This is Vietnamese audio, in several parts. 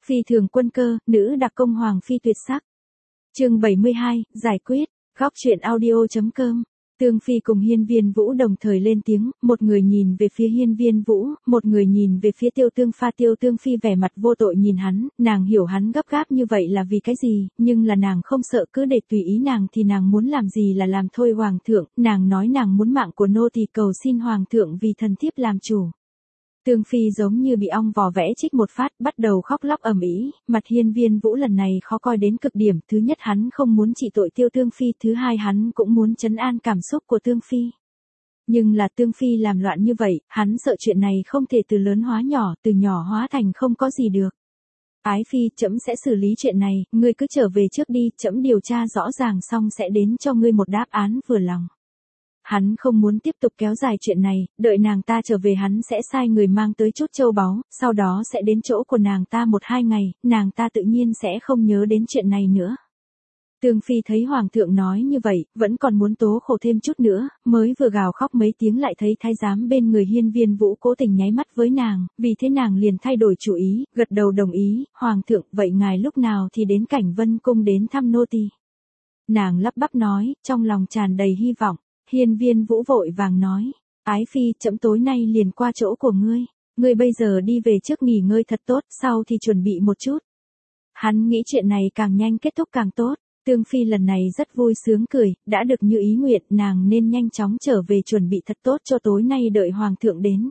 Phi thường quân cơ, nữ đặc công hoàng phi tuyệt sắc. Chương 72, giải quyết. Góc truyện audio.com. Tương Phi cùng Hiên Viên Vũ đồng thời lên tiếng, một người nhìn về phía Hiên Viên Vũ, một người nhìn về phía Tiêu Tương Phi vẻ mặt vô tội nhìn hắn, nàng hiểu hắn gấp gáp như vậy là vì cái gì, nhưng là nàng không sợ, cứ để tùy ý nàng thì nàng muốn làm gì là làm thôi. Hoàng thượng, nàng nói nàng muốn mạng của nô tỳ, cầu xin Hoàng thượng vì thần thiếp làm chủ. Tương Phi giống như bị ong vò vẽ trích một phát, bắt đầu khóc lóc ầm ĩ, mặt Hiên Viên Vũ lần này khó coi đến cực điểm, thứ nhất hắn không muốn trị tội Tương Phi, thứ hai hắn cũng muốn trấn an cảm xúc của Tương Phi. Nhưng là Tương Phi làm loạn như vậy, hắn sợ chuyện này không thể từ lớn hóa nhỏ, từ nhỏ hóa thành không có gì được. Ái Phi, trẫm sẽ xử lý chuyện này, ngươi cứ trở về trước đi, trẫm điều tra rõ ràng xong sẽ đến cho ngươi một đáp án vừa lòng. Hắn không muốn tiếp tục kéo dài chuyện này, đợi nàng ta trở về hắn sẽ sai người mang tới chút châu báu, sau đó sẽ đến chỗ của nàng ta 1-2 ngày, nàng ta tự nhiên sẽ không nhớ đến chuyện này nữa. Tương Phi thấy Hoàng thượng nói như vậy, vẫn còn muốn tố khổ thêm chút nữa, mới vừa gào khóc mấy tiếng lại thấy thái giám bên người Hiên Viên Vũ cố tình nháy mắt với nàng, vì thế nàng liền thay đổi chủ ý, gật đầu đồng ý, Hoàng thượng, vậy ngài lúc nào thì đến Cảnh Vân Cung đến thăm nô tỳ? Nàng lắp bắp nói, trong lòng tràn đầy hy vọng. Hiên Viên Vũ vội vàng nói, Ái Phi, trẫm tối nay liền qua chỗ của ngươi bây giờ đi về trước nghỉ ngơi thật tốt, sau thì chuẩn bị một chút. Hắn nghĩ chuyện này càng nhanh kết thúc càng tốt, Tương Phi lần này rất vui sướng cười, đã được như ý nguyện, nàng nên nhanh chóng trở về chuẩn bị thật tốt cho tối nay đợi Hoàng thượng đến.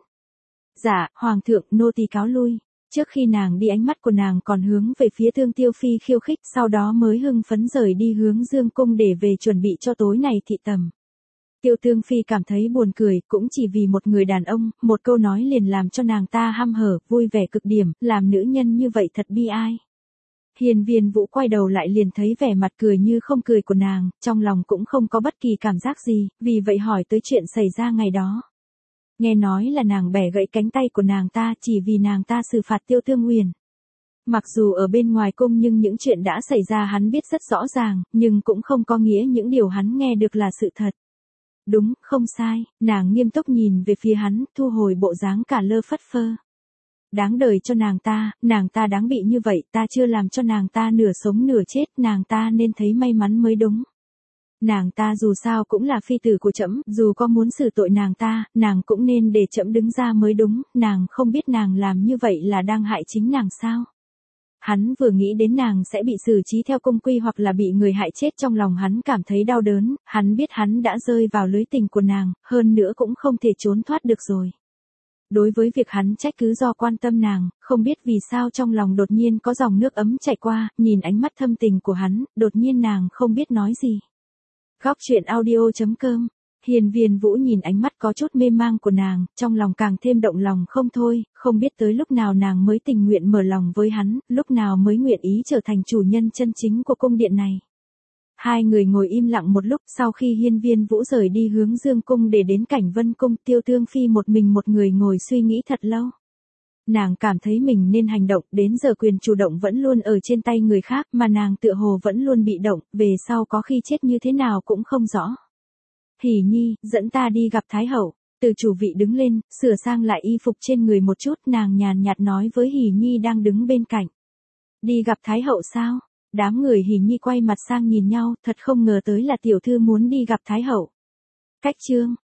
Dạ, Hoàng thượng, nô tỳ cáo lui. Trước khi nàng đi ánh mắt của nàng còn hướng về phía Tiêu Phi khiêu khích, sau đó mới hưng phấn rời đi hướng Dương Cung để về chuẩn bị cho tối nay thị tầm. Tương Phi cảm thấy buồn cười, cũng chỉ vì một người đàn ông, một câu nói liền làm cho nàng ta hăm hở, vui vẻ cực điểm, làm nữ nhân như vậy thật bi ai. Hiên Viên Vũ quay đầu lại liền thấy vẻ mặt cười như không cười của nàng, trong lòng cũng không có bất kỳ cảm giác gì, vì vậy hỏi tới chuyện xảy ra ngày đó. Nghe nói là nàng bẻ gãy cánh tay của nàng ta chỉ vì nàng ta xử phạt Tương Uyển. Mặc dù ở bên ngoài cung nhưng những chuyện đã xảy ra hắn biết rất rõ ràng, nhưng cũng không có nghĩa những điều hắn nghe được là sự thật. Đúng, không sai, nàng nghiêm túc nhìn về phía hắn, thu hồi bộ dáng cả lơ phất phơ. Đáng đời cho nàng ta đáng bị như vậy, ta chưa làm cho nàng ta nửa sống nửa chết, nàng ta nên thấy may mắn mới đúng. Nàng ta dù sao cũng là phi tử của trẫm, dù có muốn xử tội nàng cũng nên để trẫm đứng ra mới đúng, nàng không biết nàng làm như vậy là đang hại chính nàng sao? Hắn vừa nghĩ đến nàng sẽ bị xử trí theo cung quy hoặc là bị người hại chết, trong lòng hắn cảm thấy đau đớn, hắn biết hắn đã rơi vào lưới tình của nàng, hơn nữa cũng không thể trốn thoát được rồi. Đối với việc hắn trách cứ do quan tâm nàng, không biết vì sao trong lòng đột nhiên có dòng nước ấm chảy qua, nhìn ánh mắt thâm tình của hắn, đột nhiên nàng không biết nói gì. Góc truyện audio.com. Hiên Viên Vũ nhìn ánh mắt có chút mê mang của nàng, trong lòng càng thêm động lòng không thôi, không biết tới lúc nào nàng mới tình nguyện mở lòng với hắn, lúc nào mới nguyện ý trở thành chủ nhân chân chính của cung điện này. Hai người ngồi im lặng một lúc, sau khi Hiên Viên Vũ rời đi hướng Dương Cung để đến Cảnh Vân Cung, Tương Phi một người ngồi suy nghĩ thật lâu. Nàng cảm thấy mình nên hành động, đến giờ quyền chủ động vẫn luôn ở trên tay người khác, mà nàng tựa hồ vẫn luôn bị động, về sau có khi chết như thế nào cũng không rõ. Hỉ Nhi, dẫn ta đi gặp Thái Hậu. Từ chủ vị đứng lên, sửa sang lại y phục trên người một chút, nàng nhàn nhạt nói với Hỉ Nhi đang đứng bên cạnh. Đi gặp Thái Hậu sao? Đám người Hỉ Nhi quay mặt sang nhìn nhau, thật không ngờ tới là tiểu thư muốn đi gặp Thái Hậu. Cách chương.